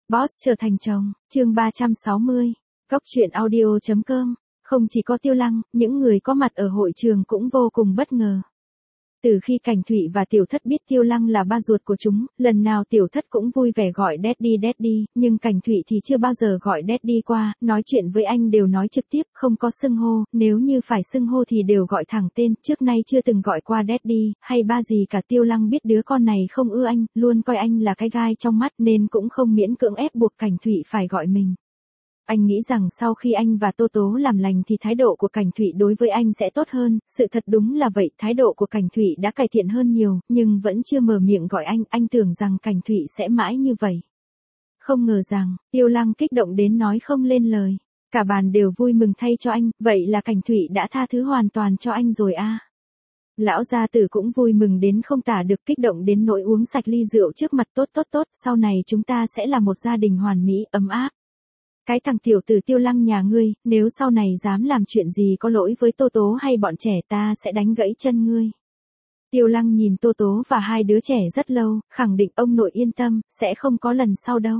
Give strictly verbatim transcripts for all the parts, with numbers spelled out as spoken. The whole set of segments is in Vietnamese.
Boss trở thành chồng, chương ba trăm sáu mươi. Góc truyện audio.com. Không chỉ có Tiêu Lăng, những người có mặt ở hội trường cũng vô cùng bất ngờ. Từ khi Cảnh Thụy và Tiểu Thất biết Tiêu Lăng là ba ruột của chúng, lần nào Tiểu Thất cũng vui vẻ gọi Daddy Daddy, nhưng Cảnh Thụy thì chưa bao giờ gọi Daddy qua, nói chuyện với anh đều nói trực tiếp, không có xưng hô, nếu như phải xưng hô thì đều gọi thẳng tên, trước nay chưa từng gọi qua Daddy, hay ba gì cả. Tiêu Lăng biết đứa con này không ưa anh, luôn coi anh là cái gai trong mắt nên cũng không miễn cưỡng ép buộc Cảnh Thụy phải gọi mình. Anh nghĩ rằng sau khi anh và Tô Tố làm lành thì thái độ của Cảnh Thụy đối với anh sẽ tốt hơn, sự thật đúng là vậy, thái độ của Cảnh Thụy đã cải thiện hơn nhiều, nhưng vẫn chưa mở miệng gọi anh, anh tưởng rằng Cảnh Thụy sẽ mãi như vậy. Không ngờ rằng, Tiêu Lăng kích động đến nói không lên lời, cả bàn đều vui mừng thay cho anh, vậy là Cảnh Thụy đã tha thứ hoàn toàn cho anh rồi à. Lão gia tử cũng vui mừng đến không tả được, kích động đến nỗi uống sạch ly rượu trước mặt. Tốt tốt tốt, sau này chúng ta sẽ là một gia đình hoàn mỹ, ấm áp. Cái thằng tiểu tử Tiêu Lăng nhà ngươi, nếu sau này dám làm chuyện gì có lỗi với Tô Tố hay bọn trẻ ta sẽ đánh gãy chân ngươi. Tiêu Lăng nhìn Tô Tố và hai đứa trẻ rất lâu, khẳng định ông nội yên tâm, sẽ không có lần sau đâu.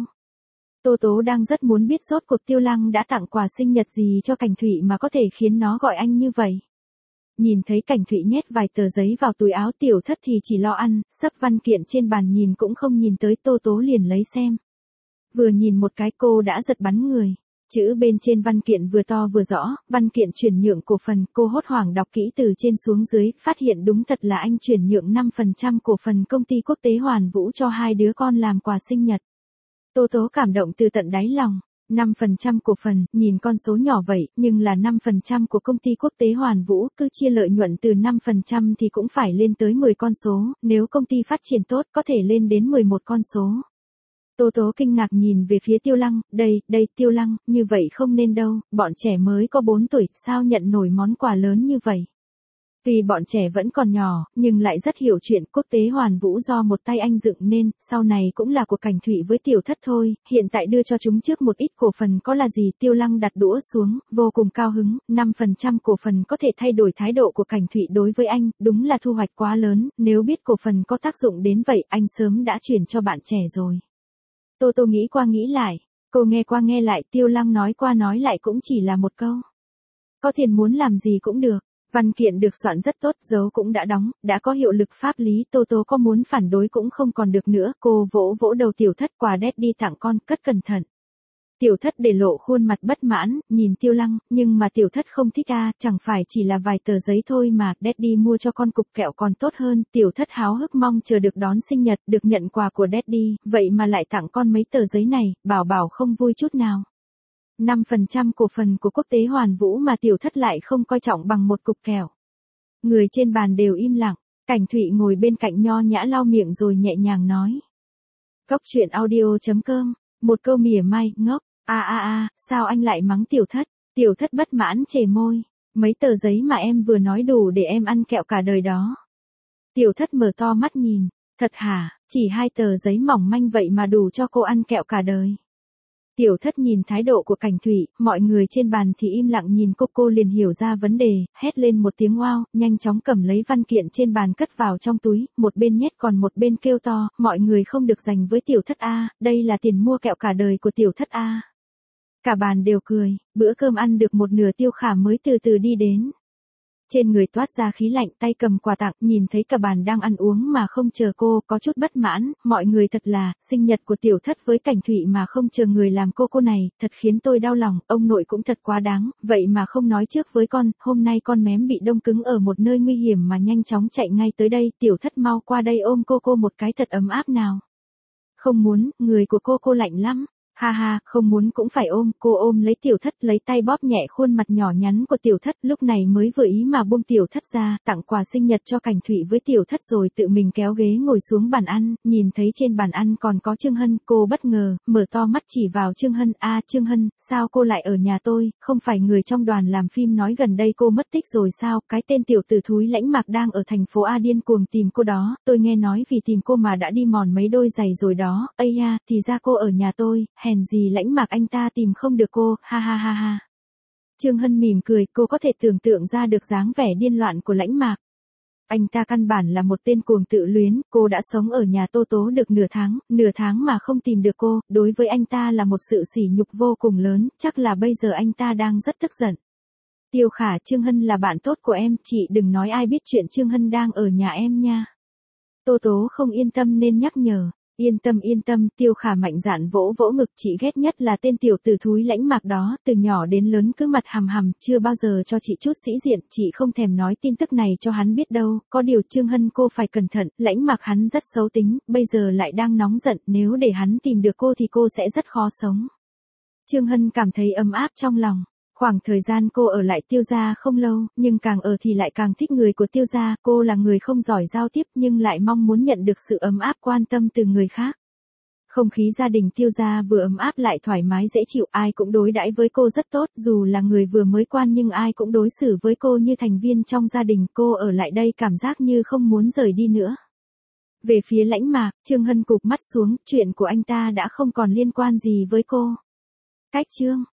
Tô Tố đang rất muốn biết rốt cuộc Tiêu Lăng đã tặng quà sinh nhật gì cho Cảnh Thụy mà có thể khiến nó gọi anh như vậy. Nhìn thấy Cảnh Thụy nhét vài tờ giấy vào túi áo, Tiểu Thất thì chỉ lo ăn, sấp văn kiện trên bàn nhìn cũng không nhìn tới. Tô Tố liền lấy xem. Vừa nhìn một cái cô đã giật bắn người. Chữ bên trên văn kiện vừa to vừa rõ, văn kiện chuyển nhượng cổ phần, cô hốt hoảng đọc kỹ từ trên xuống dưới, phát hiện đúng thật là anh chuyển nhượng năm phần trăm cổ phần công ty quốc tế Hoàn Vũ cho hai đứa con làm quà sinh nhật. Tô Tố cảm động từ tận đáy lòng. năm phần trăm cổ phần, nhìn con số nhỏ vậy, nhưng là năm phần trăm của công ty quốc tế Hoàn Vũ, cứ chia lợi nhuận từ năm phần trăm thì cũng phải lên tới mười con số, nếu công ty phát triển tốt có thể lên đến mười một con số. Tô Tố kinh ngạc nhìn về phía Tiêu Lăng, đây, đây, Tiêu Lăng, như vậy không nên đâu, bọn trẻ mới có bốn tuổi, sao nhận nổi món quà lớn như vậy. Vì bọn trẻ vẫn còn nhỏ, nhưng lại rất hiểu chuyện, quốc tế Hoàn Vũ do một tay anh dựng nên, sau này cũng là của Cảnh Thụy với Tiểu Thất thôi, hiện tại đưa cho chúng trước một ít cổ phần có là gì. Tiêu Lăng đặt đũa xuống, vô cùng cao hứng, năm phần trăm cổ phần có thể thay đổi thái độ của Cảnh Thụy đối với anh, đúng là thu hoạch quá lớn, nếu biết cổ phần có tác dụng đến vậy, anh sớm đã chuyển cho bạn trẻ rồi. Tô Tô nghĩ qua nghĩ lại, cô nghe qua nghe lại, Tiêu Lăng nói qua nói lại cũng chỉ là một câu. Có tiền muốn làm gì cũng được, văn kiện được soạn rất tốt, dấu cũng đã đóng, đã có hiệu lực pháp lý, Tô Tô có muốn phản đối cũng không còn được nữa, cô vỗ vỗ đầu Tiểu Thất, quà Daddy tặng con, cất cẩn thận. Tiểu Thất để lộ khuôn mặt bất mãn, nhìn Tiêu Lăng, nhưng mà Tiểu Thất không thích à, chẳng phải chỉ là vài tờ giấy thôi mà, Daddy mua cho con cục kẹo còn tốt hơn. Tiểu Thất háo hức mong chờ được đón sinh nhật, được nhận quà của Daddy, vậy mà lại tặng con mấy tờ giấy này, bảo bảo không vui chút nào. năm phần trăm cổ phần của quốc tế Hoàn Vũ mà Tiểu Thất lại không coi trọng bằng một cục kẹo. Người trên bàn đều im lặng, Cảnh Thụy ngồi bên cạnh nho nhã lau miệng rồi nhẹ nhàng nói. Góc truyện audio.com, một câu mỉa mai, ngốc. A a a, sao anh lại mắng Tiểu Thất? Tiểu Thất bất mãn chề môi, mấy tờ giấy mà em vừa nói đủ để em ăn kẹo cả đời đó. Tiểu Thất mở to mắt nhìn, thật hả, chỉ hai tờ giấy mỏng manh vậy mà đủ cho cô ăn kẹo cả đời. Tiểu Thất nhìn thái độ của Cảnh Thụy, mọi người trên bàn thì im lặng nhìn cô, cô liền hiểu ra vấn đề, hét lên một tiếng wow, nhanh chóng cầm lấy văn kiện trên bàn cất vào trong túi, một bên nhét còn một bên kêu to, mọi người không được giành với Tiểu Thất a, đây là tiền mua kẹo cả đời của Tiểu Thất a. Cả bàn đều cười, bữa cơm ăn được một nửa Tiêu Khả mới từ từ đi đến. Trên người toát ra khí lạnh, tay cầm quà tặng, nhìn thấy cả bàn đang ăn uống mà không chờ cô, có chút bất mãn, mọi người thật là, sinh nhật của Tiểu Thất với Cảnh Thụy mà không chờ người làm cô cô này, thật khiến tôi đau lòng, ông nội cũng thật quá đáng, vậy mà không nói trước với con, hôm nay con mém bị đông cứng ở một nơi nguy hiểm mà nhanh chóng chạy ngay tới đây, Tiểu Thất mau qua đây ôm cô cô một cái thật ấm áp nào. Không muốn, người của cô cô lạnh lắm. Ha ha, không muốn cũng phải ôm, cô ôm lấy Tiểu Thất, lấy tay bóp nhẹ khuôn mặt nhỏ nhắn của Tiểu Thất, lúc này mới vừa ý mà buông Tiểu Thất ra, tặng quà sinh nhật cho Cảnh Thụy với Tiểu Thất rồi tự mình kéo ghế ngồi xuống bàn ăn, nhìn thấy trên bàn ăn còn có Trương Hân, cô bất ngờ, mở to mắt chỉ vào Trương Hân, a à, Trương Hân, sao cô lại ở nhà tôi, không phải người trong đoàn làm phim nói gần đây cô mất tích rồi sao, cái tên tiểu tử thúi Lãnh Mạc đang ở thành phố A điên cuồng tìm cô đó, tôi nghe nói vì tìm cô mà đã đi mòn mấy đôi giày rồi đó, ây ya, thì ra cô ở nhà tôi, hèn gì Lãnh Mạc anh ta tìm không được cô, ha ha ha ha. Trương Hân mỉm cười, cô có thể tưởng tượng ra được dáng vẻ điên loạn của Lãnh Mạc. Anh ta căn bản là một tên cuồng tự luyến, cô đã sống ở nhà Tô Tố được nửa tháng, nửa tháng mà không tìm được cô, đối với anh ta là một sự sỉ nhục vô cùng lớn, chắc là bây giờ anh ta đang rất tức giận. Tiêu Khả, Trương Hân là bạn tốt của em, chị đừng nói ai biết chuyện Trương Hân đang ở nhà em nha. Tô Tố không yên tâm nên nhắc nhở. Yên tâm yên tâm, Tiêu Khả mạnh dạn vỗ vỗ ngực, chị ghét nhất là tên tiểu tử thúi lãnh mạc đó, từ nhỏ đến lớn cứ mặt hằm hằm, chưa bao giờ cho chị chút sĩ diện, chị không thèm nói tin tức này cho hắn biết đâu, có điều Trương Hân cô phải cẩn thận, lãnh mạc hắn rất xấu tính, bây giờ lại đang nóng giận, nếu để hắn tìm được cô thì cô sẽ rất khó sống. Trương Hân cảm thấy ấm áp trong lòng. Khoảng thời gian cô ở lại Tiêu gia không lâu, nhưng càng ở thì lại càng thích người của Tiêu gia, cô là người không giỏi giao tiếp nhưng lại mong muốn nhận được sự ấm áp quan tâm từ người khác. Không khí gia đình Tiêu gia vừa ấm áp lại thoải mái dễ chịu, ai cũng đối đãi với cô rất tốt, dù là người vừa mới quan nhưng ai cũng đối xử với cô như thành viên trong gia đình, cô ở lại đây cảm giác như không muốn rời đi nữa. Về phía lãnh mạc, Trương Hân cụp mắt xuống, chuyện của anh ta đã không còn liên quan gì với cô. Cách chương